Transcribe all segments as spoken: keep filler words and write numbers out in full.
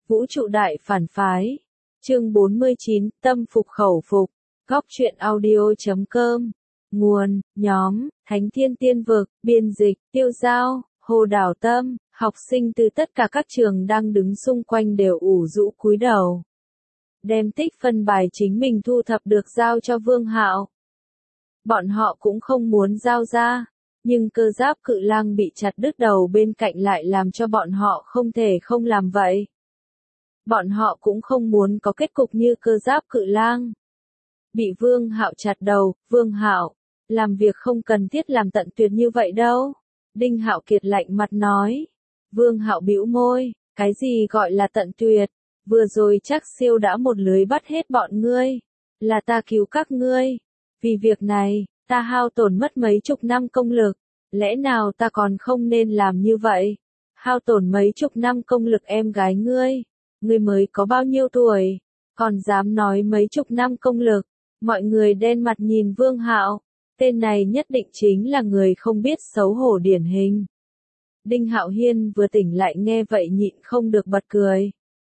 Vũ trụ đại phản phái. Chương bốn mươi chín, tâm phục khẩu phục. Góc truyện audio chấm com. Nguồn, nhóm, Thánh Thiên Tiên Vực, biên dịch, Tiêu Giao, Hồ Đảo Tâm. Học sinh từ tất cả các trường đang đứng xung quanh đều ủ rũ cúi đầu. Đem tích phân bài chính mình thu thập được giao cho Vương Hạo. Bọn họ cũng không muốn giao ra, nhưng cơ giáp cự lang bị chặt đứt đầu bên cạnh lại làm cho bọn họ không thể không làm vậy. Bọn họ cũng không muốn có kết cục như cơ giáp cự lang. Bị Vương Hạo chặt đầu, Vương Hạo, làm việc không cần thiết làm tận tuyệt như vậy đâu. Đinh Hạo Kiệt lạnh mặt nói. Vương Hạo bĩu môi, cái gì gọi là tận tuyệt, vừa rồi chắc siêu đã một lưới bắt hết bọn ngươi. Là ta cứu các ngươi. Vì việc này, ta hao tổn mất mấy chục năm công lực, lẽ nào ta còn không nên làm như vậy? Hao tổn mấy chục năm công lực em gái ngươi, ngươi mới có bao nhiêu tuổi, còn dám nói mấy chục năm công lực? Mọi người đen mặt nhìn Vương Hạo, tên này nhất định chính là người không biết xấu hổ điển hình. Đinh Hạo Hiên vừa tỉnh lại nghe vậy nhịn không được bật cười.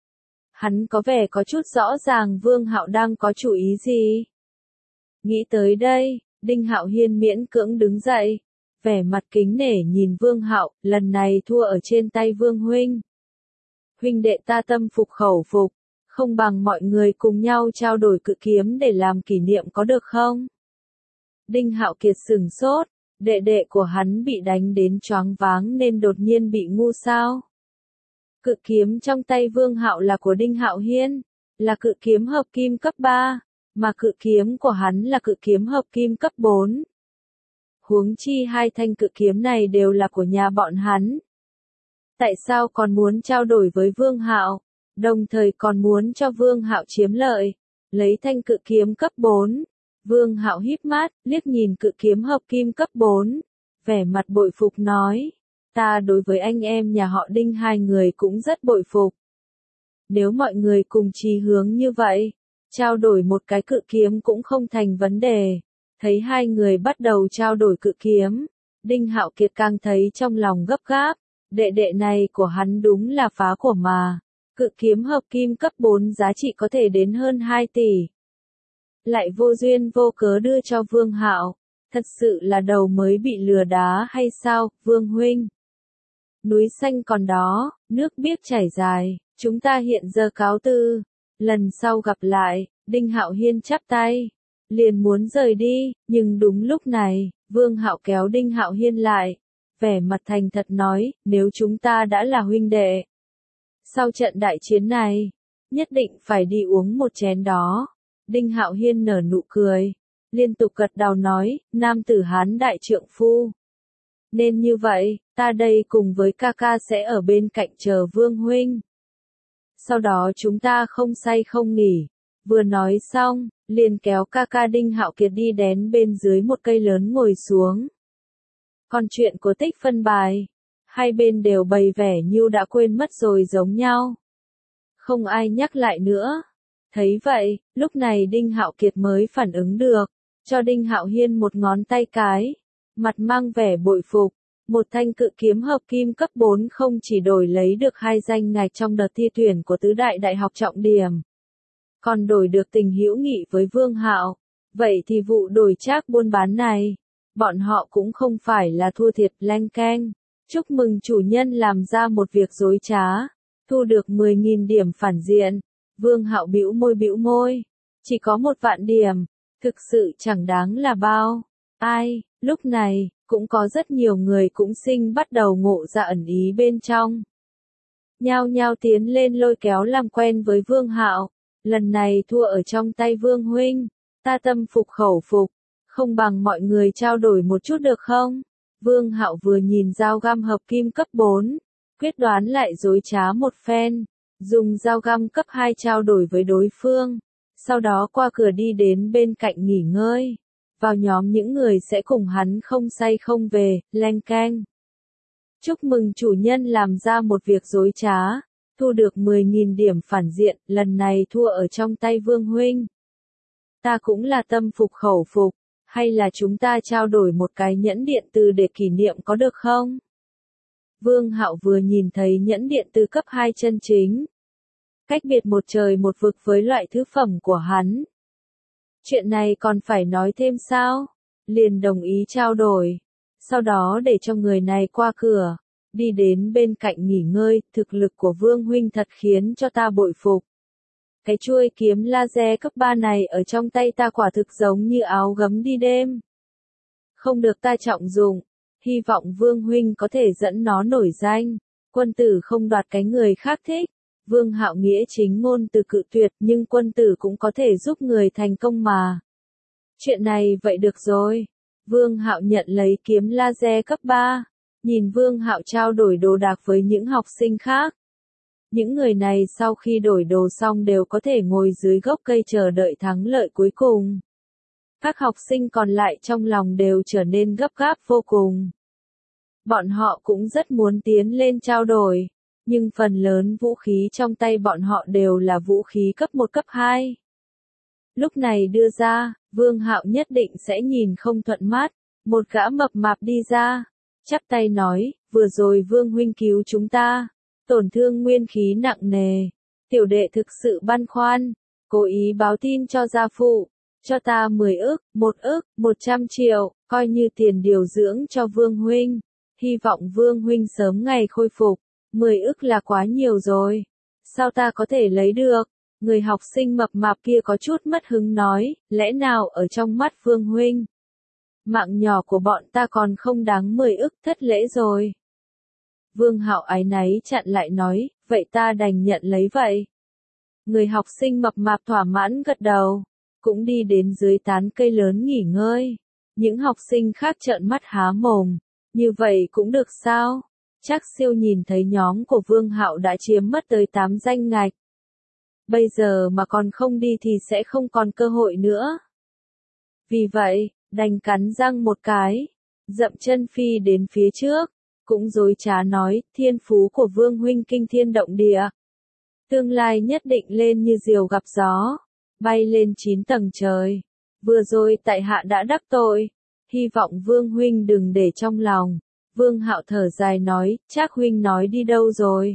Hắn có vẻ có chút rõ ràng Vương Hạo đang có chủ ý gì. Nghĩ tới đây, Đinh Hạo Hiên miễn cưỡng đứng dậy, vẻ mặt kính nể nhìn Vương Hạo, lần này thua ở trên tay Vương huynh. Huynh đệ ta tâm phục khẩu phục, không bằng mọi người cùng nhau trao đổi cự kiếm để làm kỷ niệm có được không? Đinh Hạo Kiệt sửng sốt, đệ đệ của hắn bị đánh đến choáng váng nên đột nhiên bị ngu sao? Cự kiếm trong tay Vương Hạo là của Đinh Hạo Hiên, là cự kiếm hợp kim cấp ba. Mà cự kiếm của hắn là cự kiếm hợp kim cấp bốn. Huống chi hai thanh cự kiếm này đều là của nhà bọn hắn. Tại sao còn muốn trao đổi với Vương Hạo, đồng thời còn muốn cho Vương Hạo chiếm lợi, lấy thanh cự kiếm cấp bốn. Vương Hạo híp mắt, liếc nhìn cự kiếm hợp kim cấp bốn, vẻ mặt bội phục nói, ta đối với anh em nhà họ Đinh hai người cũng rất bội phục. Nếu mọi người cùng chí hướng như vậy, trao đổi một cái cự kiếm cũng không thành vấn đề. Thấy hai người bắt đầu trao đổi cự kiếm, Đinh Hạo Kiệt càng thấy trong lòng gấp gáp, đệ đệ này của hắn đúng là phá của mà. Cự kiếm hợp kim cấp bốn giá trị có thể đến hơn hai tỷ. Lại vô duyên vô cớ đưa cho Vương Hạo, thật sự là đầu mới bị lừa đá hay sao, Vương huynh? Núi xanh còn đó, nước biếc chảy dài, chúng ta hiện giờ cáo từ. Lần sau gặp lại, Đinh Hạo Hiên chắp tay, liền muốn rời đi, nhưng đúng lúc này, Vương Hạo kéo Đinh Hạo Hiên lại, vẻ mặt thành thật nói, nếu chúng ta đã là huynh đệ, sau trận đại chiến này, nhất định phải đi uống một chén đó. Đinh Hạo Hiên nở nụ cười, liên tục gật đầu nói, nam tử Hán đại trượng phu. Nên như vậy, ta đây cùng với ca ca sẽ ở bên cạnh chờ Vương huynh. Sau đó chúng ta không say không nghỉ. Vừa nói xong, liền kéo ca ca Đinh Hạo Kiệt đi đến bên dưới một cây lớn ngồi xuống. Còn chuyện của tích phân bài, hai bên đều bày vẻ như đã quên mất rồi giống nhau. Không ai nhắc lại nữa. Thấy vậy, lúc này Đinh Hạo Kiệt mới phản ứng được, cho Đinh Hạo Hiên một ngón tay cái, mặt mang vẻ bội phục. Một thanh cự kiếm hợp kim cấp bốn không chỉ đổi lấy được hai danh ngạch trong đợt thi tuyển của tứ đại đại học trọng điểm, còn đổi được tình hữu nghị với Vương Hạo. Vậy thì vụ đổi trác buôn bán này, bọn họ cũng không phải là thua thiệt leng keng. Chúc mừng chủ nhân làm ra một việc dối trá, thu được mười nghìn điểm phản diện. Vương Hạo bĩu môi bĩu môi, chỉ có một vạn điểm, thực sự chẳng đáng là bao. Ai, lúc này, cũng có rất nhiều người cũng sinh bắt đầu ngộ ra ẩn ý bên trong. Nhao nhao tiến lên lôi kéo làm quen với Vương Hạo, lần này thua ở trong tay Vương huynh, ta tâm phục khẩu phục, không bằng mọi người trao đổi một chút được không? Vương Hạo vừa nhìn dao găm hợp kim cấp bốn, quyết đoán lại dối trá một phen, dùng dao găm cấp hai trao đổi với đối phương, sau đó qua cửa đi đến bên cạnh nghỉ ngơi. Vào nhóm những người sẽ cùng hắn không say không về, leng keng. Chúc mừng chủ nhân làm ra một việc dối trá, thu được mười nghìn điểm phản diện, lần này thua ở trong tay Vương huynh. Ta cũng là tâm phục khẩu phục, hay là chúng ta trao đổi một cái nhẫn điện từ để kỷ niệm có được không? Vương Hạo vừa nhìn thấy nhẫn điện từ cấp hai chân chính, cách biệt một trời một vực với loại thứ phẩm của hắn. Chuyện này còn phải nói thêm sao? Liền đồng ý trao đổi. Sau đó để cho người này qua cửa, đi đến bên cạnh nghỉ ngơi, thực lực của Vương huynh thật khiến cho ta bội phục. Cái chuôi kiếm laser cấp ba này ở trong tay ta quả thực giống như áo gấm đi đêm. Không được ta trọng dụng, hy vọng Vương huynh có thể dẫn nó nổi danh. Quân tử không đoạt cái người khác thích. Vương Hạo nghĩa chính ngôn từ cự tuyệt, nhưng quân tử cũng có thể giúp người thành công mà. Chuyện này vậy được rồi. Vương Hạo nhận lấy kiếm laser cấp ba, nhìn Vương Hạo trao đổi đồ đạc với những học sinh khác. Những người này sau khi đổi đồ xong đều có thể ngồi dưới gốc cây chờ đợi thắng lợi cuối cùng. Các học sinh còn lại trong lòng đều trở nên gấp gáp vô cùng. Bọn họ cũng rất muốn tiến lên trao đổi, nhưng phần lớn vũ khí trong tay bọn họ đều là vũ khí cấp một cấp hai. Lúc này đưa ra, Vương Hạo nhất định sẽ nhìn không thuận mắt, một gã mập mạp đi ra, chắp tay nói, vừa rồi Vương huynh cứu chúng ta, tổn thương nguyên khí nặng nề, tiểu đệ thực sự băn khoăn, cố ý báo tin cho gia phụ, cho ta mười ức, một ức, một trăm triệu, coi như tiền điều dưỡng cho Vương huynh, hy vọng Vương huynh sớm ngày khôi phục, mười ức là quá nhiều rồi, sao ta có thể lấy được? Người học sinh mập mạp kia có chút mất hứng nói, lẽ nào ở trong mắt Vương huynh, mạng nhỏ của bọn ta còn không đáng mười ức thất lễ rồi. Vương Hạo áy náy chặn lại nói, vậy ta đành nhận lấy vậy. Người học sinh mập mạp thỏa mãn gật đầu, cũng đi đến dưới tán cây lớn nghỉ ngơi. Những học sinh khác trợn mắt há mồm, như vậy cũng được sao? Trác Siêu nhìn thấy nhóm của Vương Hạo đã chiếm mất tới tám danh ngạch. Bây giờ mà còn không đi thì sẽ không còn cơ hội nữa. Vì vậy, đành cắn răng một cái, dậm chân phi đến phía trước, cũng dối trá nói, thiên phú của Vương huynh kinh thiên động địa. Tương lai nhất định lên như diều gặp gió, bay lên chín tầng trời. Vừa rồi tại hạ đã đắc tội, hy vọng Vương huynh đừng để trong lòng. Vương Hạo thở dài nói, Trác huynh nói đi đâu rồi?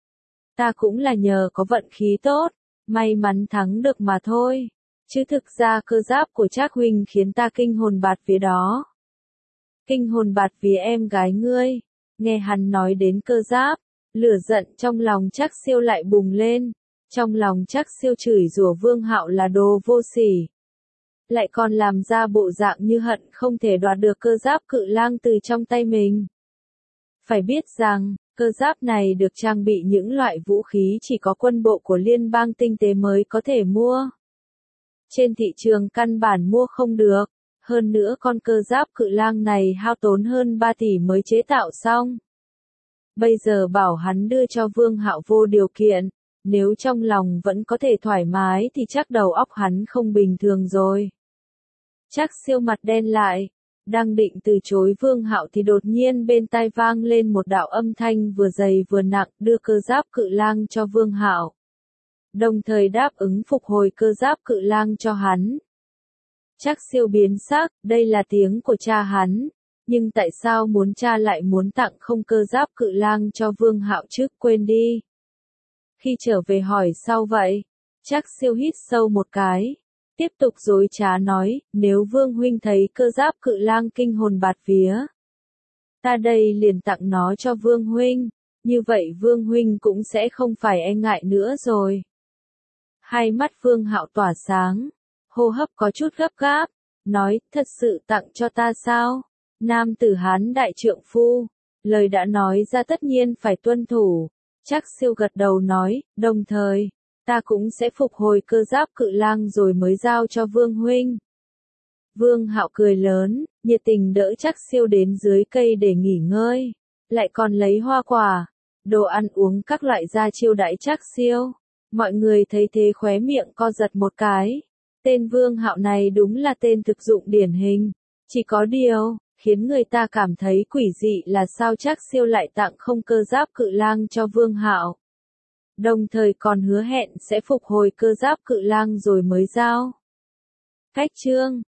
Ta cũng là nhờ có vận khí tốt, may mắn thắng được mà thôi. Chứ thực ra cơ giáp của Trác huynh khiến ta kinh hồn bạt vía đó. Kinh hồn bạt vía em gái ngươi. Nghe hắn nói đến cơ giáp, lửa giận trong lòng Trác Siêu lại bùng lên. Trong lòng Trác Siêu chửi rủa Vương Hạo là đồ vô sỉ. Lại còn làm ra bộ dạng như hận không thể đoạt được cơ giáp cự lang từ trong tay mình. Phải biết rằng, cơ giáp này được trang bị những loại vũ khí chỉ có quân bộ của liên bang tinh tế mới có thể mua. Trên thị trường căn bản mua không được, hơn nữa con cơ giáp cự lang này hao tốn hơn ba tỷ mới chế tạo xong. Bây giờ bảo hắn đưa cho Vương Hạo vô điều kiện, nếu trong lòng vẫn có thể thoải mái thì chắc đầu óc hắn không bình thường rồi. Trác Siêu mặt đen lại, đang định từ chối Vương Hạo thì đột nhiên bên tai vang lên một đạo âm thanh vừa dày vừa nặng, đưa cơ giáp cự lang cho Vương Hạo. Đồng thời đáp ứng phục hồi cơ giáp cự lang cho hắn. Trác Siêu biến sắc, đây là tiếng của cha hắn, nhưng tại sao muốn cha lại muốn tặng không cơ giáp cự lang cho Vương Hạo chứ, quên đi. Khi trở về hỏi sao vậy, Trác Siêu hít sâu một cái, tiếp tục dối trá nói, nếu Vương huynh thấy cơ giáp cự lang kinh hồn bạt vía, ta đây liền tặng nó cho Vương huynh, như vậy Vương huynh cũng sẽ không phải e ngại nữa rồi. Hai mắt Vương Hạo tỏa sáng, hô hấp có chút gấp gáp, nói, thật sự tặng cho ta sao? Nam tử Hán đại trượng phu, lời đã nói ra tất nhiên phải tuân thủ. Trác Siêu gật đầu nói, đồng thời, ta cũng sẽ phục hồi cơ giáp cự lang rồi mới giao cho Vương huynh. Vương Hạo cười lớn, nhiệt tình đỡ Trác Siêu đến dưới cây để nghỉ ngơi, lại còn lấy hoa quả, đồ ăn uống các loại ra chiêu đãi Trác Siêu. Mọi người thấy thế khóe miệng co giật một cái. Tên Vương Hạo này đúng là tên thực dụng điển hình. Chỉ có điều, khiến người ta cảm thấy quỷ dị là sao Trác Siêu lại tặng không cơ giáp cự lang cho Vương Hạo. Đồng thời còn hứa hẹn sẽ phục hồi cơ giáp cự lang rồi mới giao. Cách chương